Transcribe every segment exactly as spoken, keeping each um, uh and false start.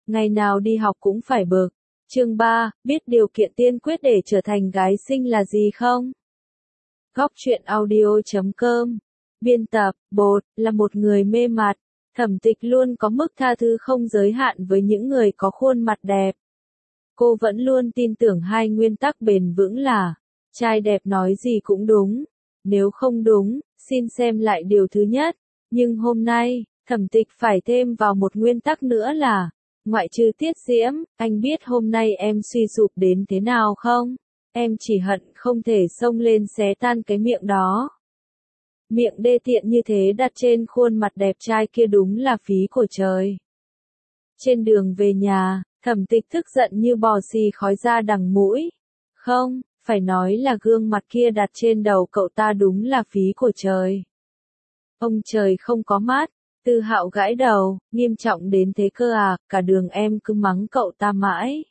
ngày nào đi học cũng phải bực. Chương ba, biết điều kiện tiên quyết để trở thành gái xinh là gì không? Góc truyện audio chấm com. Biên tập, Bột, là một người mê mặt. Thẩm Tịch luôn có mức tha thứ không giới hạn với những người có khuôn mặt đẹp. Cô vẫn luôn tin tưởng hai nguyên tắc bền vững là, trai đẹp nói gì cũng đúng. Nếu không đúng, xin xem lại điều thứ nhất. Nhưng hôm nay, Thẩm Tịch phải thêm vào một nguyên tắc nữa là, ngoại trừ Tiết Diễm, anh biết hôm nay em suy sụp đến thế nào không? Em chỉ hận không thể xông lên xé tan cái miệng đó. Miệng đê tiện như thế đặt trên khuôn mặt đẹp trai kia đúng là phí của trời. Trên đường về nhà, Thẩm Tịch tức giận như bò xì khói ra đằng mũi. Không, phải nói là gương mặt kia đặt trên đầu cậu ta đúng là phí của trời. Ông trời không có mắt. Tư Hạo gãi đầu, nghiêm trọng đến thế cơ à, cả đường em cứ mắng cậu ta mãi.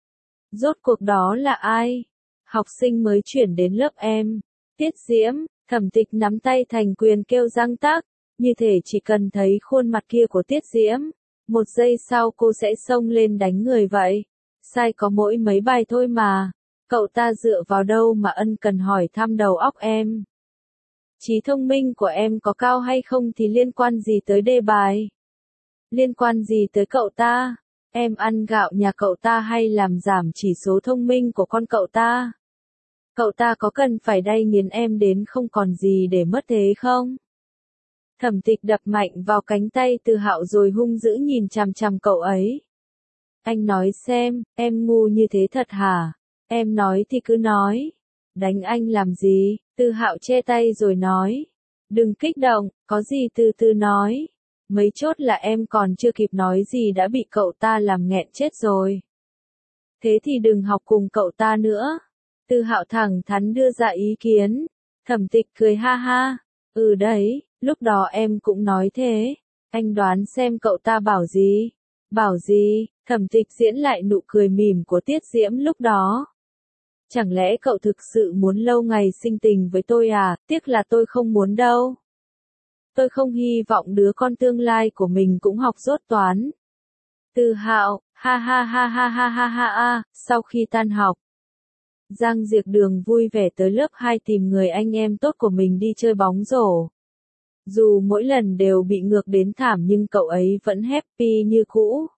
Rốt cuộc đó là ai? Học sinh mới chuyển đến lớp em. Tiết Diễm. Thẩm Tịch nắm tay thành quyền kêu răng tắc, như thể chỉ cần thấy khuôn mặt kia của Tiết Diễm, một giây sau cô sẽ xông lên đánh người vậy. Sai có mỗi mấy bài thôi mà, cậu ta dựa vào đâu mà ân cần hỏi thăm đầu óc em. Trí thông minh của em có cao hay không thì liên quan gì tới đề bài? Liên quan gì tới cậu ta? Em ăn gạo nhà cậu ta hay làm giảm chỉ số thông minh của con cậu ta? Cậu ta có cần phải đay nghiến em đến không còn gì để mất thế không? Thẩm Tịch đập mạnh vào cánh tay Tư Hạo rồi hung dữ nhìn chằm chằm cậu ấy. Anh nói xem, em ngu như thế thật hả? Em nói thì cứ nói. Đánh anh làm gì? Tư Hạo che tay rồi nói. Đừng kích động, có gì từ từ nói. Mấy chốt là em còn chưa kịp nói gì đã bị cậu ta làm nghẹn chết rồi. Thế thì đừng học cùng cậu ta nữa. Tư Hạo thẳng thắn đưa ra ý kiến. Thẩm Tịch cười ha ha. Ừ đấy, lúc đó em cũng nói thế. Anh đoán xem cậu ta bảo gì? Bảo gì? Thẩm Tịch diễn lại nụ cười mỉm của Tiết Diễm lúc đó. Chẳng lẽ cậu thực sự muốn lâu ngày sinh tình với tôi à? Tiếc là tôi không muốn đâu. Tôi không hy vọng đứa con tương lai của mình cũng học dốt toán. Tư Hạo, ha ha ha ha ha ha ha ha, sau khi tan học. Giang Diệc Đường vui vẻ tới lớp hai tìm người anh em tốt của mình đi chơi bóng rổ. Dù mỗi lần đều bị ngược đến thảm nhưng cậu ấy vẫn happy như cũ.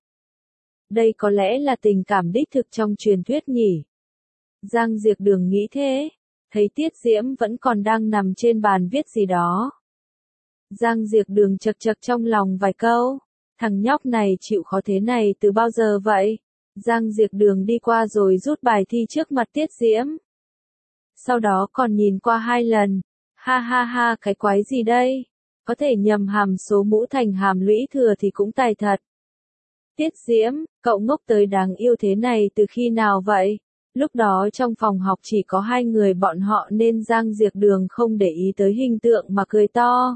Đây có lẽ là tình cảm đích thực trong truyền thuyết nhỉ? Giang Diệc Đường nghĩ thế. Thấy Tiết Diễm vẫn còn đang nằm trên bàn viết gì đó. Giang Diệc Đường chật chật trong lòng vài câu. Thằng nhóc này chịu khó thế này từ bao giờ vậy? Giang Diệc Đường đi qua rồi rút bài thi trước mặt Tiết Diễm. Sau đó còn nhìn qua hai lần. Ha ha ha, cái quái gì đây? Có thể nhầm hàm số mũ thành hàm lũy thừa thì cũng tài thật. Tiết Diễm, cậu ngốc tới đáng yêu thế này từ khi nào vậy? Lúc đó trong phòng học chỉ có hai người bọn họ nên Giang Diệc Đường không để ý tới hình tượng mà cười to.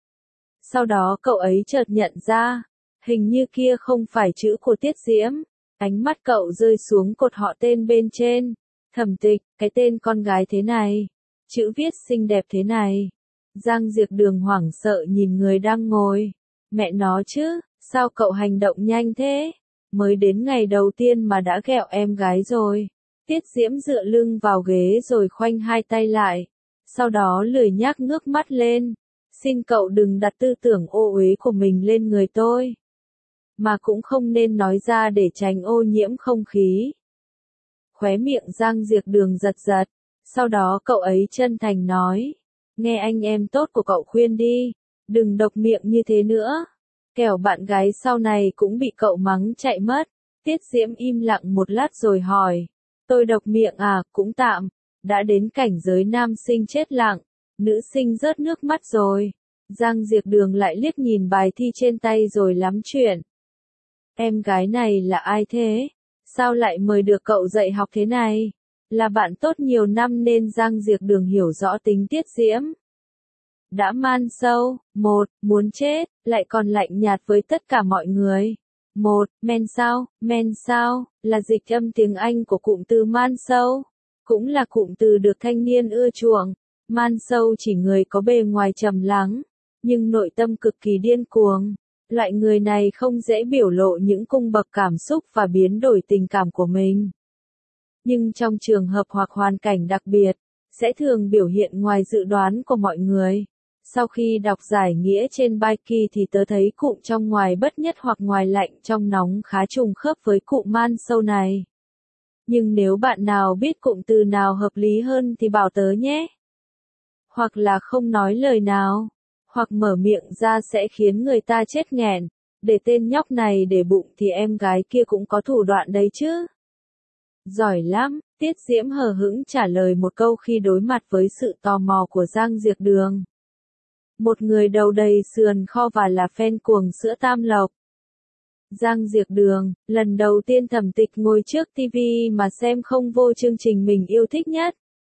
Sau đó cậu ấy chợt nhận ra, hình như kia không phải chữ của Tiết Diễm. Ánh mắt cậu rơi xuống cột họ tên bên trên. Thẩm Tịch, cái tên con gái thế này. Chữ viết xinh đẹp thế này. Giang Diệc Đường hoảng sợ nhìn người đang ngồi. Mẹ nó chứ, sao cậu hành động nhanh thế? Mới đến ngày đầu tiên mà đã ghẹo em gái rồi. Tiết Diễm dựa lưng vào ghế rồi khoanh hai tay lại. Sau đó lười nhác ngước mắt lên. Xin cậu đừng đặt tư tưởng ô uế của mình lên người tôi. Mà cũng không nên nói ra để tránh ô nhiễm không khí. Khóe miệng Giang Diệc Đường giật giật. Sau đó cậu ấy chân thành nói. Nghe anh em tốt của cậu khuyên đi. Đừng độc miệng như thế nữa. Kẻo bạn gái sau này cũng bị cậu mắng chạy mất. Tiết Diễm im lặng một lát rồi hỏi. Tôi độc miệng à, cũng tạm. Đã đến cảnh giới nam sinh chết lặng. Nữ sinh rớt nước mắt rồi. Giang Diệc Đường lại liếc nhìn bài thi trên tay rồi lắm chuyện. Em gái này là ai thế? Sao lại mời được cậu dạy học thế này? Là bạn tốt nhiều năm nên Giang Diệc Đường hiểu rõ tính Tiết Diễm. Đã man sâu, một, muốn chết, lại còn lạnh nhạt với tất cả mọi người. Một, men sao, men sao, là dịch âm tiếng Anh của cụm từ man sâu. Cũng là cụm từ được thanh niên ưa chuộng. Man sâu chỉ người có bề ngoài trầm lắng, nhưng nội tâm cực kỳ điên cuồng. Loại người này không dễ biểu lộ những cung bậc cảm xúc và biến đổi tình cảm của mình. Nhưng trong trường hợp hoặc hoàn cảnh đặc biệt, sẽ thường biểu hiện ngoài dự đoán của mọi người. Sau khi đọc giải nghĩa trên Biki thì tớ thấy cụm trong ngoài bất nhất hoặc ngoài lạnh trong nóng khá trùng khớp với cụm man sâu này. Nhưng nếu bạn nào biết cụm từ nào hợp lý hơn thì bảo tớ nhé. Hoặc là không nói lời nào, hoặc mở miệng ra sẽ khiến người ta chết nghẹn. Để tên nhóc này để bụng thì em gái kia cũng có thủ đoạn đấy chứ. Giỏi lắm, Tiết Diễm hờ hững trả lời một câu khi đối mặt với sự tò mò của Giang Diệc Đường. Một người đầu đầy sườn kho và là fan cuồng sữa Tam Lộc. Giang Diệc Đường, lần đầu tiên Thẩm Tịch ngồi trước ti vi mà xem không vô chương trình mình yêu thích nhất.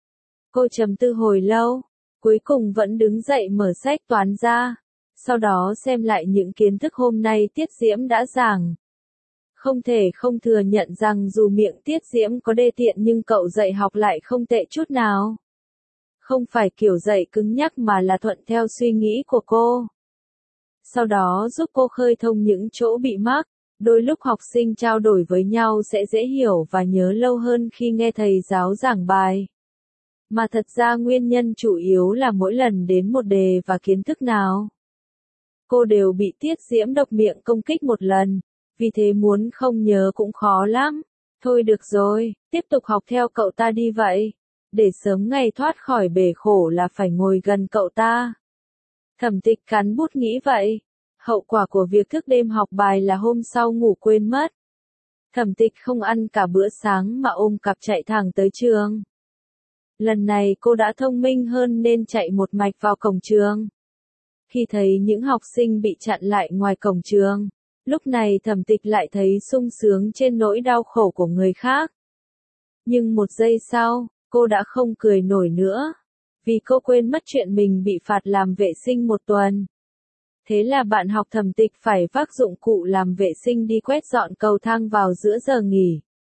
Cô trầm tư hồi lâu, cuối cùng vẫn đứng dậy mở sách toán ra, sau đó xem lại những kiến thức hôm nay Tiết Diễm đã giảng. Không thể không thừa nhận rằng dù miệng Tiết Diễm có đê tiện nhưng cậu dạy học lại không tệ chút nào. Không phải kiểu dạy cứng nhắc mà là thuận theo suy nghĩ của cô. Sau đó giúp cô khơi thông những chỗ bị mắc, đôi lúc học sinh trao đổi với nhau sẽ dễ hiểu và nhớ lâu hơn khi nghe thầy giáo giảng bài. Mà thật ra nguyên nhân chủ yếu là mỗi lần đến một đề và kiến thức nào, cô đều bị Tiết Diễm độc miệng công kích một lần, vì thế muốn không nhớ cũng khó lắm. Thôi được rồi, tiếp tục học theo cậu ta đi vậy. Để sớm ngày thoát khỏi bể khổ là phải ngồi gần cậu ta. Thẩm Tịch cắn bút nghĩ vậy. Hậu quả của việc thức đêm học bài là hôm sau ngủ quên mất. Thẩm Tịch không ăn cả bữa sáng mà ôm cặp chạy thẳng tới trường. Lần này cô đã thông minh hơn nên chạy một mạch vào cổng trường. Khi thấy những học sinh bị chặn lại ngoài cổng trường, lúc này Thẩm Tịch lại thấy sung sướng trên nỗi đau khổ của người khác. Nhưng một giây sau, cô đã không cười nổi nữa, vì cô quên mất chuyện mình bị phạt làm vệ sinh một tuần. Thế là bạn học Thẩm Tịch phải vác dụng cụ làm vệ sinh đi quét dọn cầu thang vào giữa giờ nghỉ.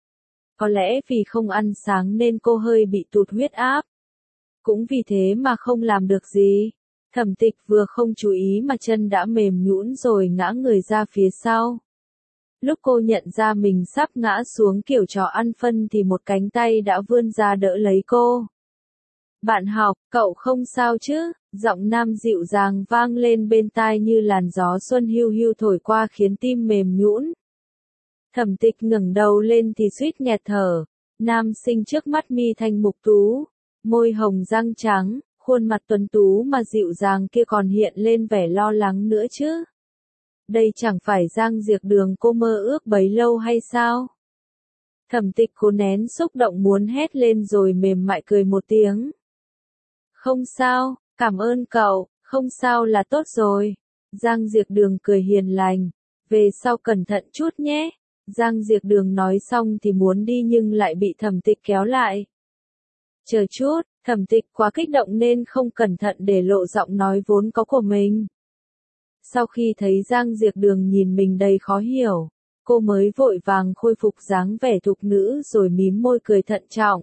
Có lẽ vì không ăn sáng nên cô hơi bị tụt huyết áp. Cũng vì thế mà không làm được gì. Thẩm Tịch vừa không chú ý mà chân đã mềm nhũn rồi ngã người ra phía sau. Lúc cô nhận ra mình sắp ngã xuống kiểu trò ăn phân thì một cánh tay đã vươn ra đỡ lấy cô. Bạn học, cậu không sao chứ? Giọng nam dịu dàng vang lên bên tai như làn gió xuân hiu hiu thổi qua khiến tim mềm nhũn. Thẩm Tịch ngẩng đầu lên thì suýt nghẹt thở. Nam sinh trước mắt mi thanh mục tú, môi hồng răng trắng, khuôn mặt tuấn tú mà dịu dàng kia còn hiện lên vẻ lo lắng nữa chứ. Đây chẳng phải Giang Diệc Đường cô mơ ước bấy lâu hay sao? Thẩm Tịch cố nén xúc động muốn hét lên rồi mềm mại cười một tiếng. Không sao, cảm ơn cậu, không sao là tốt rồi. Giang Diệc Đường cười hiền lành. Về sau cẩn thận chút nhé. Giang Diệc Đường nói xong thì muốn đi nhưng lại bị Thẩm Tịch kéo lại. Chờ chút, Thẩm Tịch quá kích động nên không cẩn thận để lộ giọng nói vốn có của mình. Sau khi thấy Giang Diệc Đường nhìn mình đầy khó hiểu, cô mới vội vàng khôi phục dáng vẻ thục nữ rồi mím môi cười thận trọng.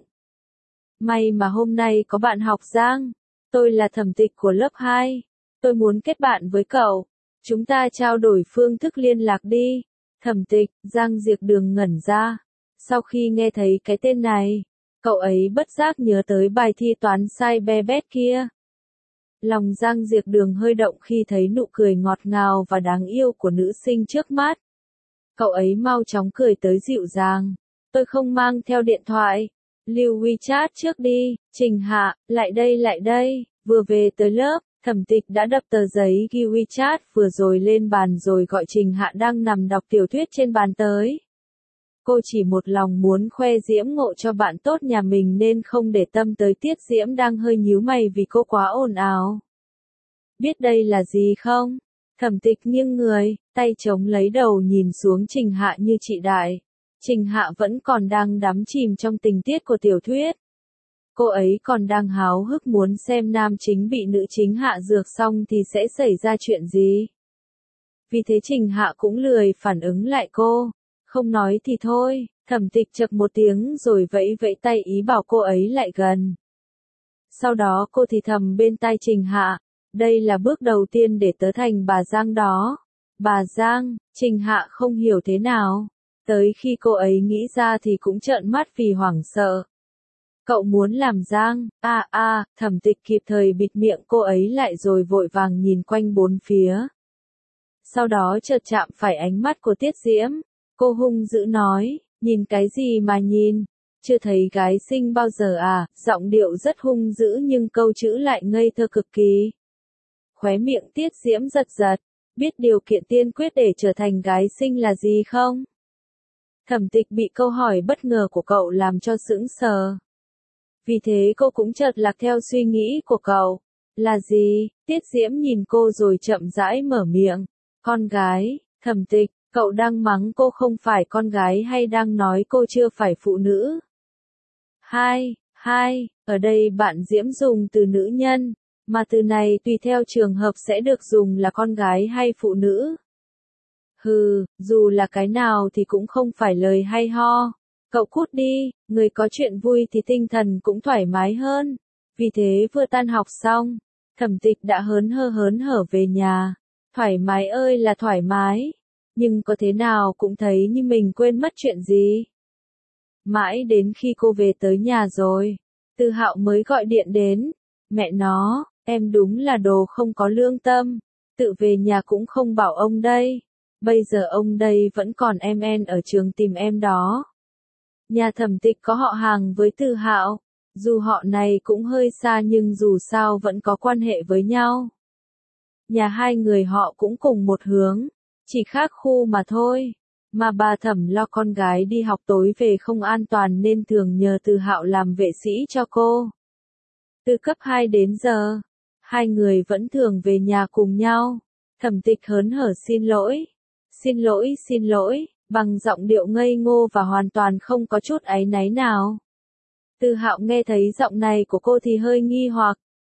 May mà hôm nay có bạn học Giang. Tôi là Thẩm Tịch của lớp hai. Tôi muốn kết bạn với cậu. Chúng ta trao đổi phương thức liên lạc đi. Thẩm Tịch, Giang Diệc Đường ngẩn ra. Sau khi nghe thấy cái tên này, cậu ấy bất giác nhớ tới bài thi toán sai be bét kia. Lòng Giang Diệc Đường hơi động khi thấy nụ cười ngọt ngào và đáng yêu của nữ sinh trước mắt. Cậu ấy mau chóng cười tới dịu dàng. Tôi không mang theo điện thoại. Lưu WeChat trước đi. Trình Hạ, lại đây lại đây. Vừa về tới lớp, Thẩm Tịch đã đập tờ giấy ghi WeChat vừa rồi lên bàn rồi gọi Trình Hạ đang nằm đọc tiểu thuyết trên bàn tới. Cô chỉ một lòng muốn khoe Diễm Ngộ cho bạn tốt nhà mình nên không để tâm tới Tiết Diễm đang hơi nhíu mày vì cô quá ồn ào. Biết đây là gì không? Thẩm Tịch nghiêng người, tay chống lấy đầu nhìn xuống Trình Hạ như chị đại. Trình Hạ vẫn còn đang đắm chìm trong tình tiết của tiểu thuyết. Cô ấy còn đang háo hức muốn xem nam chính bị nữ chính hạ dược xong thì sẽ xảy ra chuyện gì. Vì thế Trình Hạ cũng lười phản ứng lại cô. Không nói thì thôi, Thẩm Tịch chậc một tiếng rồi vẫy vẫy tay ý bảo cô ấy lại gần. Sau đó cô thì thầm bên tai Trình Hạ, đây là bước đầu tiên để tớ thành bà Giang đó. Bà Giang, Trình Hạ không hiểu thế nào. Tới khi cô ấy nghĩ ra thì cũng trợn mắt vì hoảng sợ. Cậu muốn làm Giang, a a, Thẩm Tịch kịp thời bịt miệng cô ấy lại rồi vội vàng nhìn quanh bốn phía. Sau đó chợt chạm phải ánh mắt của Tiết Diễm. Cô hung dữ nói, nhìn cái gì mà nhìn, chưa thấy gái xinh bao giờ à, giọng điệu rất hung dữ nhưng câu chữ lại ngây thơ cực kỳ. Khóe miệng Tiết Diễm giật giật, biết điều kiện tiên quyết để trở thành gái xinh là gì không? Thẩm Tịch bị câu hỏi bất ngờ của cậu làm cho sững sờ. Vì thế cô cũng chợt lạc theo suy nghĩ của cậu. Là gì? Tiết Diễm nhìn cô rồi chậm rãi mở miệng. Con gái, Thẩm Tịch, cậu đang mắng cô không phải con gái hay đang nói cô chưa phải phụ nữ? Hai, hai, ở đây bạn Diễm dùng từ nữ nhân, mà từ này tùy theo trường hợp sẽ được dùng là con gái hay phụ nữ. Hừ, dù là cái nào thì cũng không phải lời hay ho. Cậu cút đi, người có chuyện vui thì tinh thần cũng thoải mái hơn. Vì thế vừa tan học xong, Thẩm Tịch đã hớn hơ hớn hở về nhà. Thoải mái ơi là thoải mái, nhưng có thế nào cũng thấy như mình quên mất chuyện gì. Mãi đến khi cô về tới nhà rồi, Tư Hạo mới gọi điện đến. Mẹ nó, em đúng là đồ không có lương tâm, tự về nhà cũng không bảo ông đây. Bây giờ ông đây vẫn còn em en ở trường tìm em đó. Nhà Thẩm Tịch có họ hàng với Tư Hạo, dù họ này cũng hơi xa nhưng dù sao vẫn có quan hệ với nhau. Nhà hai người họ cũng cùng một hướng, chỉ khác khu mà thôi. Mà bà Thẩm lo con gái đi học tối về không an toàn nên thường nhờ Tư Hạo làm vệ sĩ cho cô. Từ cấp hai đến giờ, hai người vẫn thường về nhà cùng nhau. Thẩm Tịch hớn hở xin lỗi. Xin lỗi, xin lỗi, bằng giọng điệu ngây ngô và hoàn toàn không có chút áy náy nào. Tư Hạo nghe thấy giọng này của cô thì hơi nghi hoặc.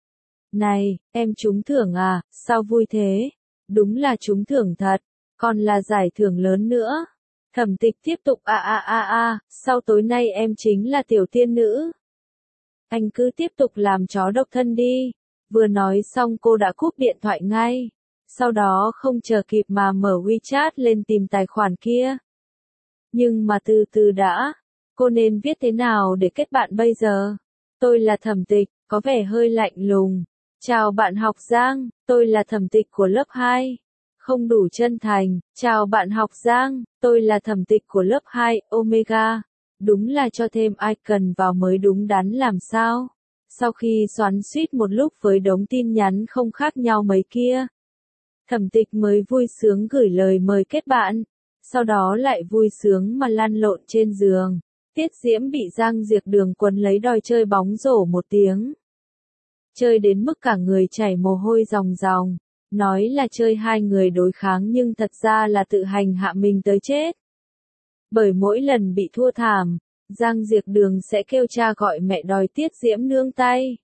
Này, em trúng thưởng à, sao vui thế? Đúng là trúng thưởng thật, còn là giải thưởng lớn nữa. Thẩm Tịch tiếp tục a a a a, sau tối nay em chính là tiểu tiên nữ. Anh cứ tiếp tục làm chó độc thân đi. Vừa nói xong cô đã cúp điện thoại ngay. Sau đó không chờ kịp mà mở WeChat lên tìm tài khoản kia. Nhưng mà từ từ đã, cô nên viết thế nào để kết bạn bây giờ? Tôi là Thẩm Tịch, có vẻ hơi lạnh lùng. Chào bạn học Giang, tôi là Thẩm Tịch của lớp hai. Không đủ chân thành. Chào bạn học Giang, tôi là Thẩm Tịch của lớp hai, Omega. Đúng là cho thêm icon vào mới đúng đắn làm sao? Sau khi xoắn xuýt một lúc với đống tin nhắn không khác nhau mấy kia, Thẩm Tịch mới vui sướng gửi lời mời kết bạn. Sau đó lại vui sướng mà lăn lộn trên giường. Tiết Diễm bị Giang Diệc Đường quấn lấy đòi chơi bóng rổ một tiếng. Chơi đến mức cả người chảy mồ hôi ròng ròng. Nói là chơi hai người đối kháng nhưng thật ra là tự hành hạ mình tới chết. Bởi mỗi lần bị thua thảm, Giang Diệc Đường sẽ kêu cha gọi mẹ đòi Tiết Diễm nương tay.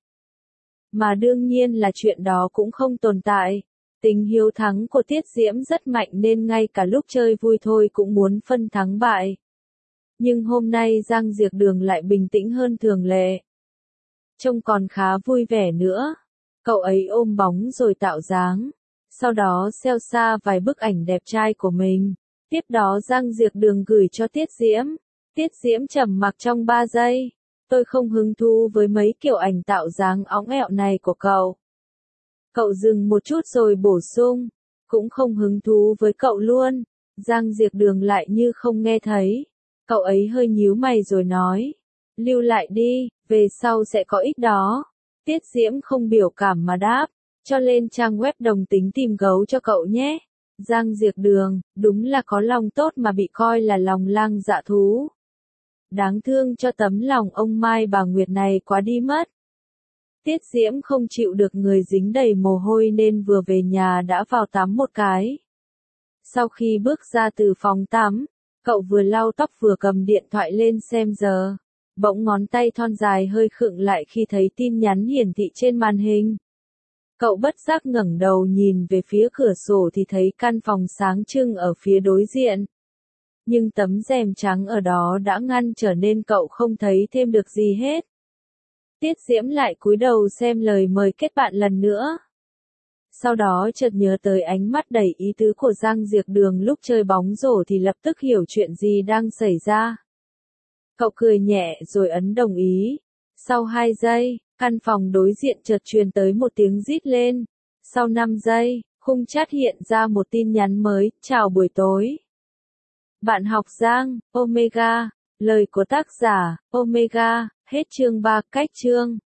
Mà đương nhiên là chuyện đó cũng không tồn tại. Tính hiếu thắng của Tiết Diễm rất mạnh nên ngay cả lúc chơi vui thôi cũng muốn phân thắng bại. Nhưng hôm nay Giang Diệc Đường lại bình tĩnh hơn thường lệ. Trông còn khá vui vẻ nữa. Cậu ấy ôm bóng rồi tạo dáng. Sau đó xeo xa vài bức ảnh đẹp trai của mình. Tiếp đó Giang Diệc Đường gửi cho Tiết Diễm. Tiết Diễm trầm mặc trong ba giây. Tôi không hứng thú với mấy kiểu ảnh tạo dáng óng ẹo này của cậu. Cậu dừng một chút rồi bổ sung. Cũng không hứng thú với cậu luôn. Giang Diệc Đường lại như không nghe thấy. Cậu ấy hơi nhíu mày rồi nói. Lưu lại đi, về sau sẽ có ích đó. Tiết Diễm không biểu cảm mà đáp. Cho lên trang web đồng tính tìm gấu cho cậu nhé. Giang Diệc Đường, đúng là có lòng tốt mà bị coi là lòng lang dạ thú. Đáng thương cho tấm lòng ông Mai bà Nguyệt này quá đi mất. Tiết Diễm không chịu được người dính đầy mồ hôi nên vừa về nhà đã vào tắm một cái. Sau khi bước ra từ phòng tắm, cậu vừa lau tóc vừa cầm điện thoại lên xem giờ. Bỗng ngón tay thon dài hơi khựng lại khi thấy tin nhắn hiển thị trên màn hình. Cậu bất giác ngẩng đầu nhìn về phía cửa sổ thì thấy căn phòng sáng trưng ở phía đối diện. Nhưng tấm rèm trắng ở đó đã ngăn trở nên cậu không thấy thêm được gì hết. Tiết Diễm lại cúi đầu xem lời mời kết bạn lần nữa. Sau đó chợt nhớ tới ánh mắt đầy ý tứ của Giang Diệc Đường lúc chơi bóng rổ thì lập tức hiểu chuyện gì đang xảy ra. Cậu cười nhẹ rồi ấn đồng ý. Sau hai giây, căn phòng đối diện chợt truyền tới một tiếng rít lên. Sau năm giây, khung chat hiện ra một tin nhắn mới, chào buổi tối. Bạn học Giang, Omega, lời của tác giả, Omega, hết chương ba, cách chương.